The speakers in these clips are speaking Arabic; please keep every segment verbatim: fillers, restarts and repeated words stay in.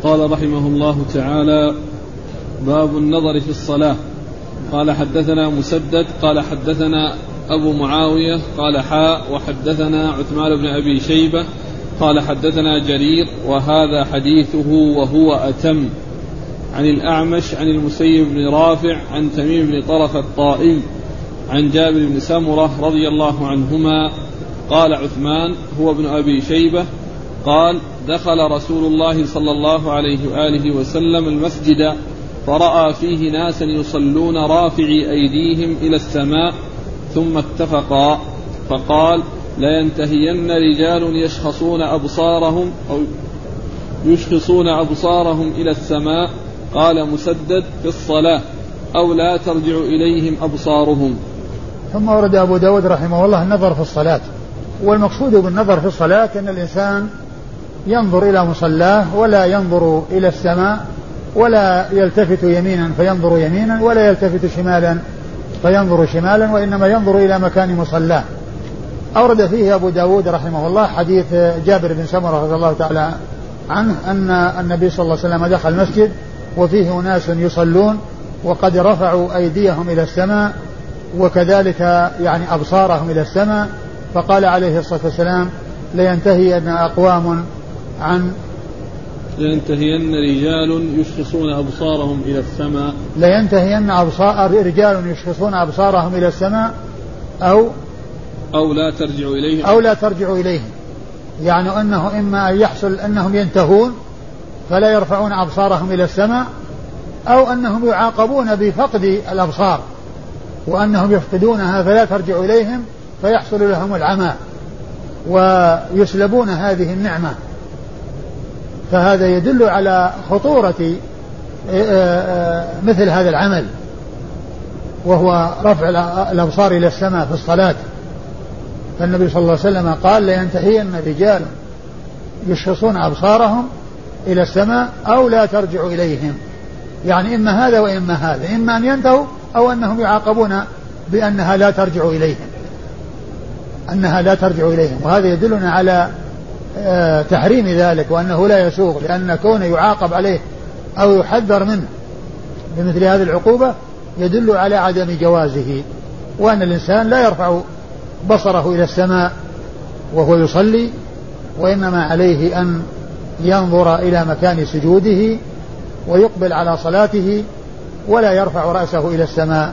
قال رحمه الله تعالى: باب النظر في الصلاة. قال حدثنا مسدد قال حدثنا أبو معاوية قال حاء وحدثنا عثمان بن أبي شيبة قال حدثنا جرير وهذا حديثه وهو أتم عن الأعمش عن المسيب بن رافع عن تميم بن طرف الطائي عن جابر بن سمرة رضي الله عنهما قال عثمان هو ابن أبي شيبة قال: دخل رسول الله صلى الله عليه وآله وسلم المسجد فرأى فيه ناسا يصلون رافعي أيديهم إلى السماء ثم اتفقا فقال: لينتهين رجال يشخصون أبصارهم أو يشخصون أبصارهم إلى السماء. قال مسدد: في الصلاة أو لا ترجع إليهم أبصارهم. ثم ورد أبو داود رحمه الله النظر في الصلاة. والمقصود بالنظر في الصلاة أن الإنسان ينظر إلى مصلاه ولا ينظر إلى السماء ولا يلتفت يمينا فينظر يمينا ولا يلتفت شمالا فينظر شمالا، وإنما ينظر إلى مكان مصلاه. أورد فيه أبو داود رحمه الله حديث جابر بن سمرة رضي الله تعالى عنه أن النبي صلى الله عليه وسلم دخل المسجد وفيه ناس يصلون وقد رفعوا أيديهم إلى السماء وكذلك يعني أبصارهم إلى السماء، فقال عليه الصلاة والسلام: لينتهين أقوام عن لينتهين رجال يشخصون أبصارهم إلى السماء لينتهين أبصار رجال يشخصون أبصارهم إلى السماء أو أو لا ترجع إليهم أو لا ترجع إليهم، يعني أنه إما أن يحصل أنهم ينتهون فلا يرفعون أبصارهم إلى السماء، أو أنهم يعاقبون بفقد الأبصار وأنهم يفقدونها فلا ترجع إليهم فيحصل لهم العمى ويسلبون هذه النعمة. فهذا يدل على خطورة مثل هذا العمل، وهو رفع الأبصار إلى السماء في الصلاة. فالنبي صلى الله عليه وسلم قال: لينتهين رجال يشخصون أبصارهم إلى السماء أو لا ترجع إليهم، يعني إما هذا وإما هذا، إما أن ينتهوا أو أنهم يعاقبون بأنها لا ترجع إليهم أنها لا ترجع إليهم. وهذا يدلنا على تحريم ذلك وأنه لا يسوغ، لأن كونه يعاقب عليه أو يحذر منه بمثل هذه العقوبة يدل على عدم جوازه، وأن الإنسان لا يرفع بصره إلى السماء وهو يصلي، وإنما عليه أن ينظر إلى مكان سجوده ويقبل على صلاته ولا يرفع رأسه إلى السماء.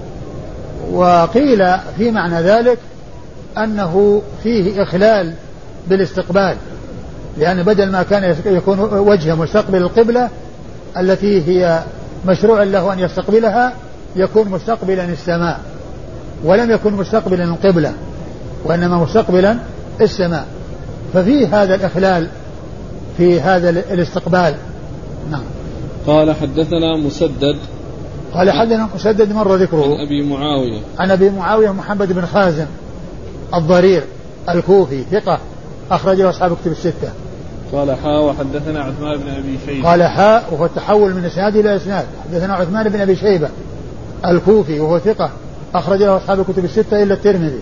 وقيل في معنى ذلك أنه فيه إخلال بالاستقبال، لأن بدل ما كان يكون وجهه مستقبل القبلة التي هي مشروع له أن يستقبلها يكون مستقبلا السماء، ولم يكن مستقبلا القبلة وإنما مستقبلا السماء، ففيه هذا الإخلال في هذا الاستقبال. نعم. قال حدثنا مسدد قال حدثنا مسدد مر ذكره عن أبي معاوية عن أبي معاوية محمد بن خازم الضرير الكوفي ثقة أخرج له أصحاب كتب الستة. قال حاء وحدثنا عثمان بن أبي شيبة قال حاء وهو التحول من إسناد إلى إسناد. حدثنا عثمان بن أبي شيبة الكوفي وهو ثقة أخرج له أصحاب كتب الستة إلا الترمذي.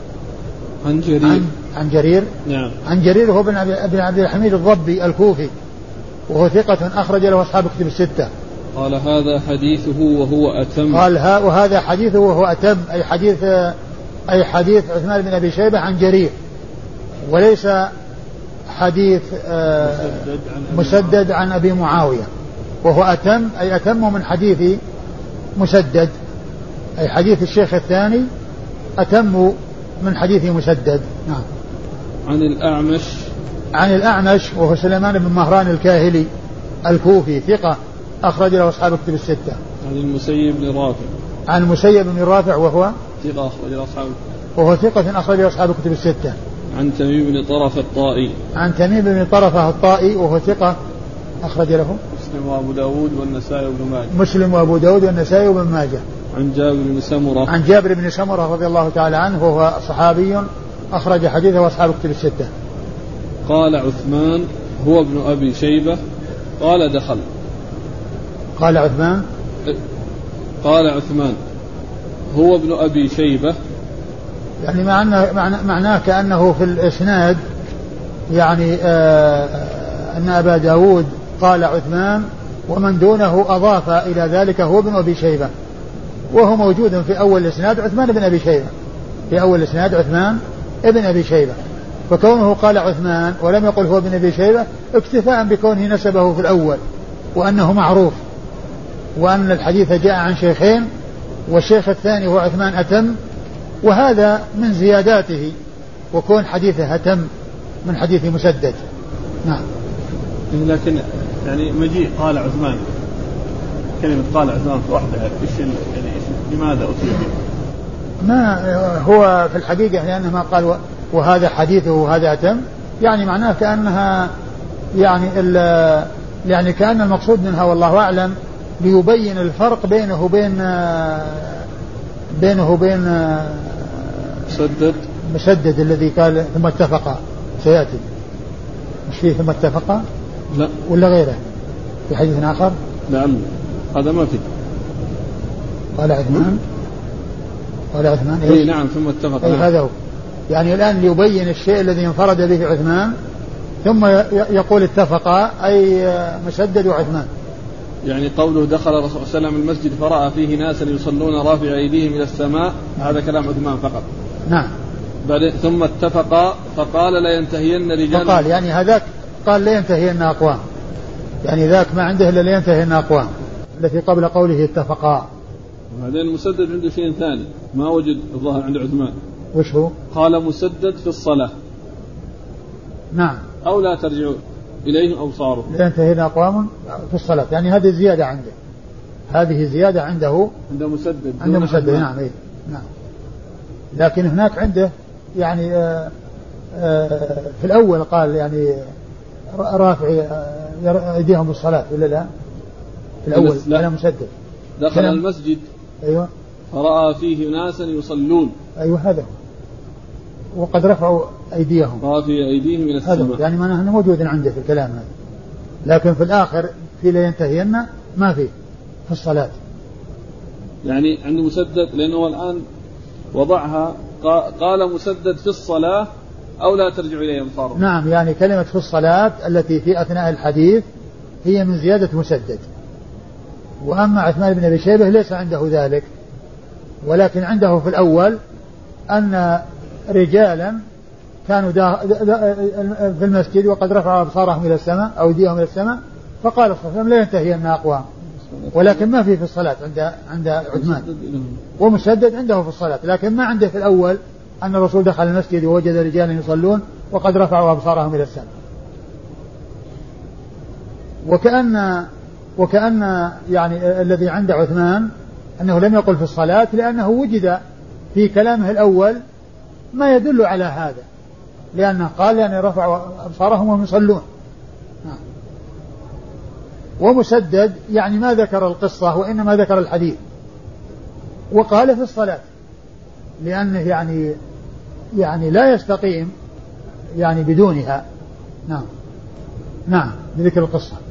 عن جرير عن, عن جرير نعم عن جرير وهو بن عبد الحميد الضبي الكوفي وهو ثقة أخرج له أصحاب كتب الستة. قال هذا حديثه وهو أتم قال ها وهذا حديثه وهو أتم، أي حديث أي حديث عثمان بن أبي شيبة عن جرير، وليس حديث آه مسدد عن, مسدد عن أبي معاوية، وهو أتم أي أتم من حديث مسدد، أي حديث الشيخ الثاني أتم من حديث مسدد. نعم. عن الأعمش عن الأعمش وهو سليمان بن مهران الكاهلي الكوفي ثقة أخرج له أصحاب كتب الستة. عن المسيب بن رافع عن المسيب بن رافع وهو ثقة أخرج له أصحاب وهو ثقة أخرج له أصحاب كتب الستة. عن تميم بن طرف الطائي عن تميم بن طرفة الطائي وهو ثقة أخرج له مسلم وأبو داود والنسائي وابن ماجه مسلم وأبو داود والنسائي وابن ماجه. عن جابر بن سمرة عن جابر بن سمرة رضي الله تعالى عنه وهو صحابي أخرج حديثه أصحاب كتب الستة. قال عثمان هو ابن أبي شيبة قال دخل قال عثمان قال عثمان هو ابن أبي شيبة، يعني معناه معناه كأنه في الإسناد يعني آه أن أبا داود قال عثمان، ومن دونه أضاف إلى ذلك هو ابن أبي شيبة، وهو موجود في أول الإسناد عثمان بن أبي شيبة، في أول الإسناد عثمان ابن أبي شيبة، فكونه قال عثمان ولم يقل هو ابن أبي شيبة اكتفاء بكونه نسبه في الأول وأنه معروف، وأن الحديث جاء عن شيخين والشيخ الثاني هو عثمان أتم، وهذا من زياداته، وكون حديثه أتم من حديث مسدد. نعم. لكن يعني مجيء قال عثمان، كلمة قال عثمان وحدها إيش يعني لماذا أتي به؟ ما هو في الحقيقة لأنه ما قال وهذا حديثه وهذا أتم، يعني معناه كأنها يعني يعني كأن المقصود منها والله أعلم ليبين الفرق بينه وبين بينه وبين مسدد مسدد الذي قال ثم اتفق سيأتي، مش فيه ثم اتفق؟ لا ولا غيره في حديث آخر؟ نعم هذا ما فيه. قال عثمان قال عثمان اي نعم ثم اتفق. أي هذا هو، يعني الآن ليبين الشيء الذي انفرد به عثمان ثم يقول اتفقا أي مسدد وعثمان. يعني قوله دخل الرسول صلى الله عليه وسلم المسجد فرأى فيه ناسا يصلون رافع أيديهم إلى السماء، هذا كلام عثمان فقط. نعم. بعد ثم اتفقا فقال لا ينتهين رجال، فقال يعني هذاك قال لا ينتهين أقوام، يعني ذاك ما عنده إلا لا ينتهين أقوام التي قبل قوله اتفقا. وبعدين مسدد عنده شيء ثاني ما وجد الظاهر عند عثمان. وش هو؟ قال مسدد في الصلاة. نعم. أو لا ترجعوا إليهم أبصارهم. لا ينتهين أقوام في الصلاة، يعني هذه زيادة عنده، هذه زيادة عنده عند مسدد عند مسدد. نعم إيه؟ نعم. لكن هناك عنده يعني آآ آآ في الأول قال يعني رافع أيديهم بالصلاة ولا لا؟ في الأول لا مسدد دخل المسجد أيوة فرأى فيه ناسا يصلون. أيوة هذا وقد رفعوا أيديهم رافع أيديهم إلى السماء، يعني معناه أنه موجود عنده في الكلام هذا، لكن في الآخر في لا ينتهين ما فيه في الصلاة. يعني عند مسدد لأنه الآن وضعها قال مسدد في الصلاة أو لا ترجع إليه أبصارهم. نعم، يعني كلمة في الصلاة التي في أثناء الحديث هي من زيادة مسدد، وأما عثمان بن أبي شيبة ليس عنده ذلك، ولكن عنده في الأول أن رجالا كانوا دا دا في المسجد وقد رفعوا أبصارهم إلى السماء أو أيديهم إلى السماء، فقال صلى الله عليه وسلم لا ينتهين أقوام، ولكن ما في في الصلاة عند عند عثمان، ومسدد عنده في الصلاة، لكن ما عنده في الأول أن الرسول دخل المسجد ووجد رجالا يصلون وقد رفعوا أبصارهم إلى السماء. وكأن وكأن يعني الذي عند عثمان أنه لم يقل في الصلاة لأنه وجد في كلامه الأول ما يدل على هذا، لأنه قال يعني رفعوا أبصارهم وهم يصلون. ومسدد يعني ما ذكر القصة وإنما ذكر الحديث، وقال في الصلاة لأنه يعني يعني لا يستقيم يعني بدونها. نعم نعم بذكر القصة.